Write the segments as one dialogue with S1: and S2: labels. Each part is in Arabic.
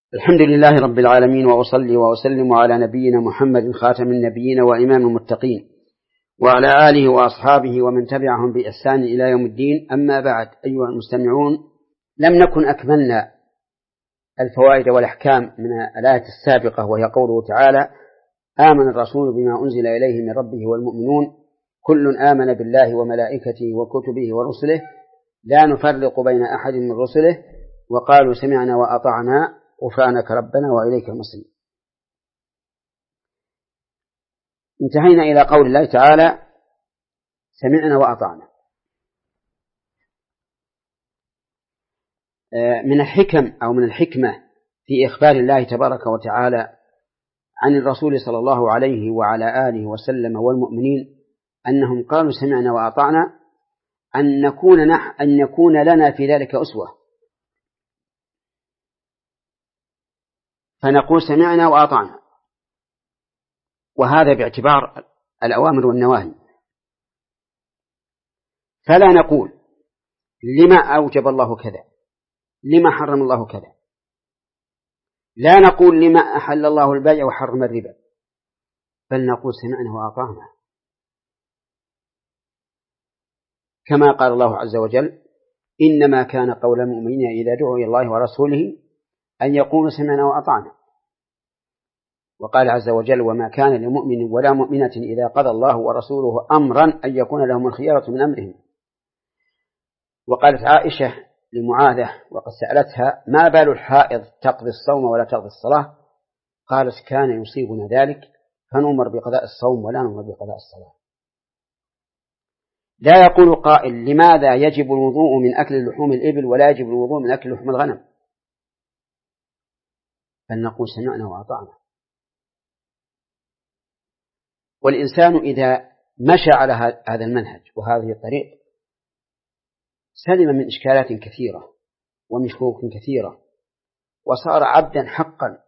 S1: الحمد لله رب العالمين، وأصلي وأسلم على نبينا محمد خاتم النبيين وإمام المتقين، وعلى آله وأصحابه ومن تبعهم بإحسان إلى يوم الدين. أما بعد، أيها المستمعون، لم نكن أكملنا الفوائد والأحكام من الآية السابقة، وهي قوله تعالى: آمن الرسول بما أنزل إليه من ربه والمؤمنون كل آمن بالله وملائكته وكتبه ورسله لا نفرق بين أحد من رسله وقالوا سمعنا وأطعنا غفرانك ربنا وإليك المصير. انتهينا إلى قول الله تعالى: سمعنا وأطعنا. من الحكم أو من الحكمة في إخبار الله تبارك وتعالى عن الرسول صلى الله عليه وعلى آله وسلم والمؤمنين أنهم قالوا سمعنا وأطعنا أن يكون لنا في ذلك أسوة، فنقول سمعنا وأطعنا، وهذا باعتبار الأوامر والنواهي. فلا نقول لما أوجب الله كذا، لما حرم الله كذا، لا نقول لما أحل الله البيع وحرم الربا، بل نقول سمعنا وأطعنا، كما قال الله عز وجل: إنما كان قول المؤمنين إذا دعوا إلى الله ورسوله أن يقولوا سمعنا وأطعنا. وقال عز وجل: وما كان لمؤمن ولا مؤمنة إذا قضى الله ورسوله أمرا أن يكون لهم الخيرة من أمرهم. وقالت عائشة لمعاذة وقد سألتها: ما بال الحائض تقضي الصوم ولا تقضي الصلاة؟ قالت: كان يصيبنا ذلك فنؤمر بقضاء الصوم ولا نؤمر بقضاء الصلاة. لا يقول قائل: لماذا يجب الوضوء من أكل لحوم الإبل ولا يجب الوضوء من أكل لحوم الغنم؟ بل نقول سمعنا وأطعنا. والإنسان إذا مشى على هذا المنهج وهذه الطريق سلم من إشكالات كثيرة ومشكوك كثيرة، وصار عبدا حقا.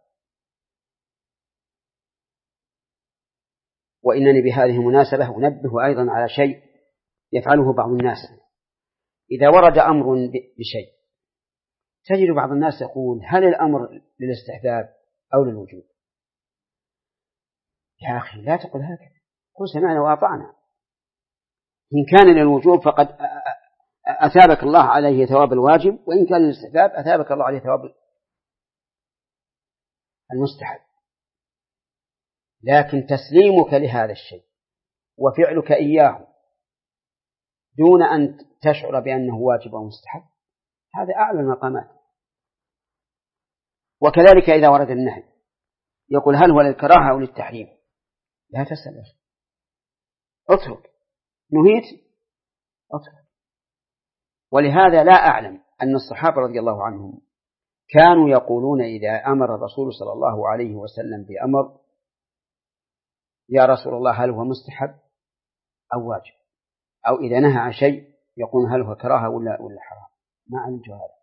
S1: وإنني بهذه المناسبة أنبه أيضا على شيء يفعله بعض الناس. إذا ورد أمر بشيء تجد بعض الناس يقول: هل الأمر للاستحباب أو للوجوب؟ يا أخي، لا تقل هكذا، قل سمعنا وأطعنا. إن كان للوجوب فقد أثابك الله عليه ثواب الواجب، وإن كان للاستحباب أثابك الله عليه ثواب المستحب. لكن تسليمك لهذا الشيء وفعلك إياه دون أن تشعر بأنه واجب أو مستحب، هذا أعلى المقامات. وكذلك إذا ورد النهي يقول: هل هو للكراهة أو للتحريم؟ لا تسأل، اترك، نهيت اترك. ولهذا لا أعلم أن الصحابة رضي الله عنهم كانوا يقولون إذا أمر الرسول صلى الله عليه وسلم بأمر: يا رسول الله هل هو مستحب أو واجب؟ أو إذا نهى عن شيء يقول: هل هو كراهة ولا حرام؟ ما علمت هذا.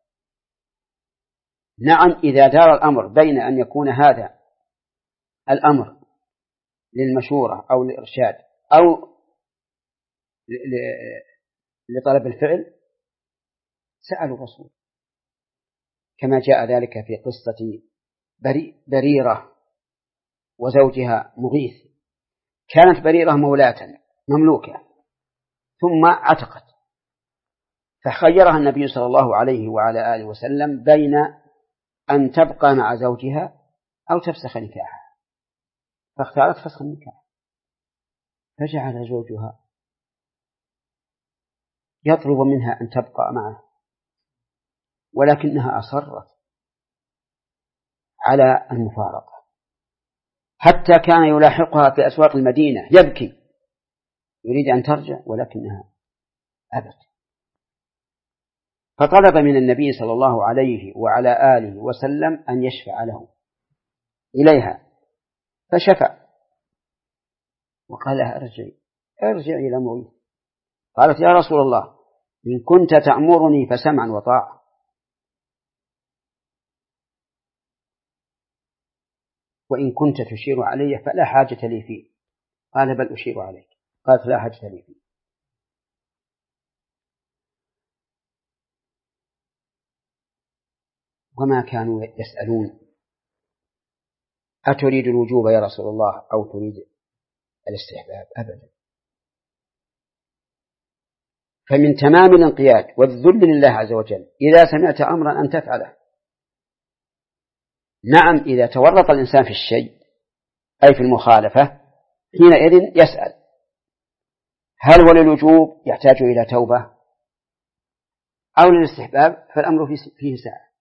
S1: نعم، إذا دار الأمر بين أن يكون هذا الأمر للمشورة أو للإرشاد أو لطلب الفعل سألوا الرسول، كما جاء ذلك في قصة بريرة وزوجها مغيث. كانت بريرة مولاة مملوكة ثم عتقت، فخيرها النبي صلى الله عليه وعلى آله وسلم بين أن تبقى مع زوجها أو تفسخ نكاحها، فاختارت فسخ النكاح. فجعل زوجها يطلب منها أن تبقى معه، ولكنها أصرت على المفارقة، حتى كان يلاحقها في أسواق المدينة يبكي يريد أن ترجع، ولكنها أبت. فطلب من النبي صلى الله عليه وعلى آله وسلم أن يشفع له إليها، فشفع وقال لها: ارجعي إلى مغيث. قالت: يا رسول الله، إن كنت تأمرني فسمعا وطاعة، وإن كنت تشير علي فلا حاجة لي فيه. قال: بل أشير عليك. قالت: لا حاجة لي فيه. وما كانوا يسألون أتريد الوجوب يا رسول الله أو تريد الاستحباب؟ أبدا. فمن تمام الانقياد والذل لله عز وجل إذا سمعت أمرا أن تفعله. نعم، إذا تورط الإنسان في الشيء أي في المخالفة حينئذ يسأل هل هو للوجوب يحتاج إلى توبة أو للاستحباب، فالأمر فيه سعة.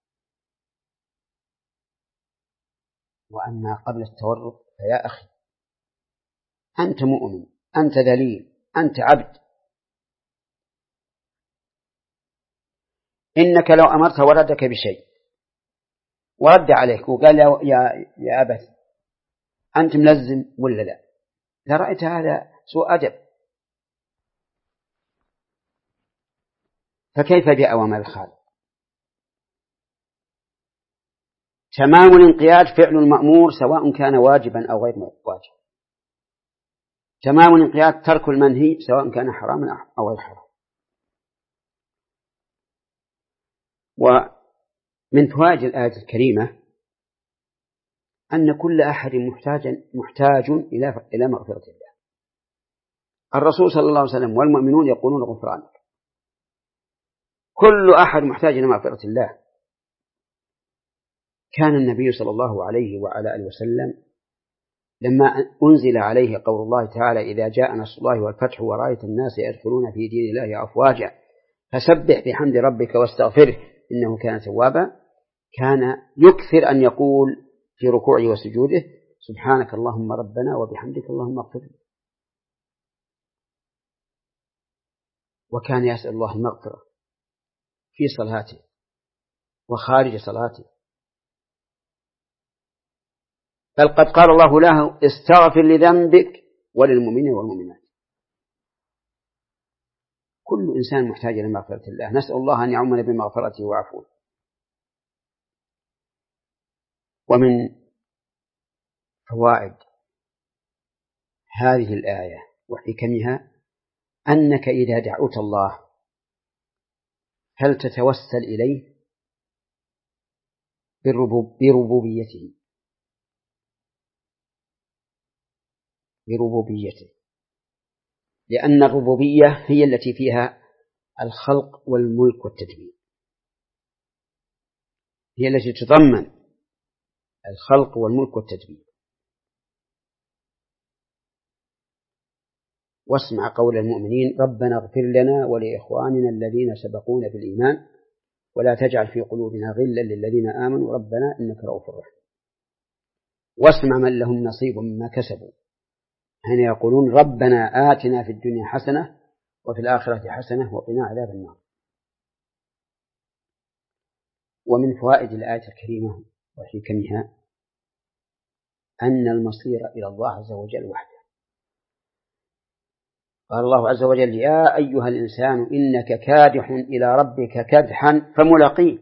S1: وأما قبل التورط فيا أخي أنت مؤمن، أنت ذليل، أنت عبد، إنك لو أمرت ولدك بشيء ورد عليك وقال يا أبت أنت ملزم ولا لا، لرأيت هذا سوء أدب، فكيف بأوامر الخالق؟ تمام الانقياد فعل المأمور سواء كان واجبا أو غير واجب، تمام الانقياد ترك المنهي سواء كان حراما أو غير حرام. ومن فوائد الآية الكريمة أن كل أحد محتاج إلى مغفرة الله. الرسول صلى الله عليه وسلم والمؤمنون يقولون غفرانك، كل أحد محتاج إلى مغفرة الله. كان النبي صلى الله عليه وعلى آله وسلم لما أنزل عليه قول الله تعالى إذا جاء نصر الله والفتح ورأيت الناس يدخلون في دين الله أفواجا فسبح بحمد ربك واستغفره إنه كان توابا، كان يكثر أن يقول في ركوعه وسجوده سبحانك اللهم ربنا وبحمدك اللهم اغفر لي. وكان يسأل الله المغفرة في صلاته وخارج صلاته، بل قد قال الله له استغفر لذنبك وللمؤمنين والمؤمنات. كل إنسان محتاج إلى مغفرة الله، نسأل الله أن يعمنا بمغفرته وعفوه. ومن فوائد هذه الآية وحكمها أنك إذا دعوت الله هل تتوسل إليه بربوبيته، لأن الربوبية هي التي فيها الخلق والملك والتدبير، هي التي تضمن الخلق والملك والتدبير. واسمع قول المؤمنين ربنا اغفر لنا ولإخواننا الذين سبقونا بالإيمان ولا تجعل في قلوبنا غلا للذين آمنوا ربنا إنك رؤوف رحيم. واسمع من لهم نصيب مما كسبوا حين يقولون ربنا آتنا في الدنيا حسنة وفي الآخرة حسنة وقنا عذاب النار. ومن فوائد الآية الكريمة وحكمها أن المصير إلى الله عز وجل وحده. قال الله عز وجل يا أيها الإنسان إنك كادح إلى ربك كدحا فملاقيه.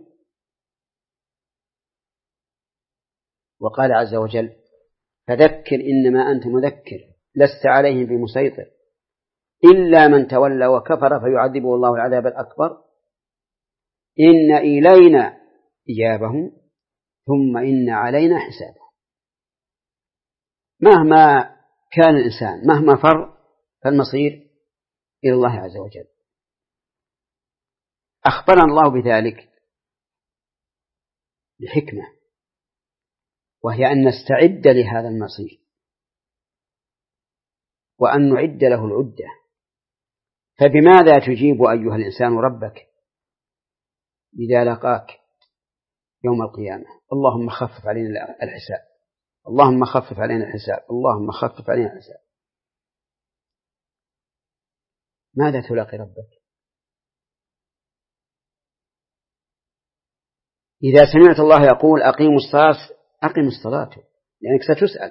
S1: وقال عز وجل فذكر إنما أنت مذكر لست عليهم بمسيطر إلا من تولى وكفر فيعذبه الله العذاب الأكبر إن إلينا إيابهم ثم إن علينا حسابهم. مهما كان الإنسان مهما فر فالمصير إلى الله عز وجل. أخبرنا الله بذلك بحكمة، وهي أن نستعد لهذا المصير وأن نعد له العدة. فبماذا تجيب أيها الإنسان ربك إذا لقاك يوم القيامة؟ اللهم خفف علينا الحساب، اللهم خفف علينا الحساب، اللهم خفف علينا الحساب. ماذا تلاقي ربك؟ إذا سمعت الله يقول أقيموا الصلاة أقم الصلاة لأنك ستسأل.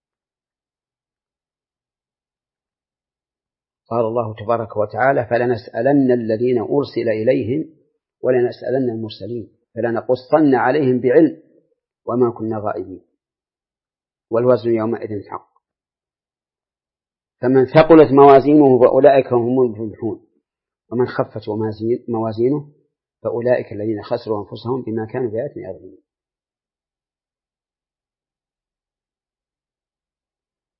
S1: قال الله تبارك وتعالى فلنسألن الذين أرسل إليهم ولنسألن المرسلين فلنقصن عليهم بعلم وما كنا غائبين والوزن يومئذ الحق. فمن ثقلت موازينه فأولئك هم المفلحون ومن خفت موازينه فأولئك الذين خسروا أنفسهم بما كانوا بآياتنا يظلمون.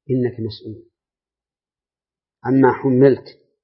S1: إنك مسؤول عما حملت،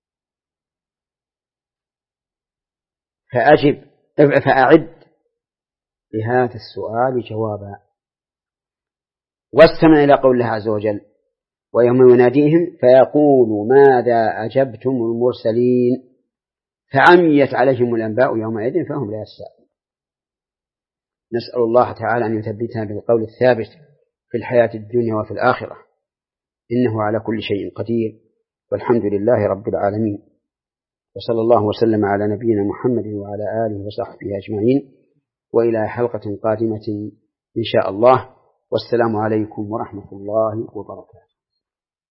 S1: فأعد لهذا السؤال جوابا. واستمع إلى قول الله عز وجل: ويوم يناديهم فيقول ماذا أجبتم المرسلين فعميت عليهم الأنباء يومئذ فهم لا يسألون. نسأل الله تعالى أن يثبتنا بالقول الثابت في الحياة الدنيا وفي الآخرة، إنه على كل شيء قدير، والحمد لله رب العالمين. وصلى الله وسلم على نبينا محمد وعلى آله وصحبه أجمعين، وإلى حلقة قادمة إن شاء الله، والسلام عليكم ورحمة الله وبركاته.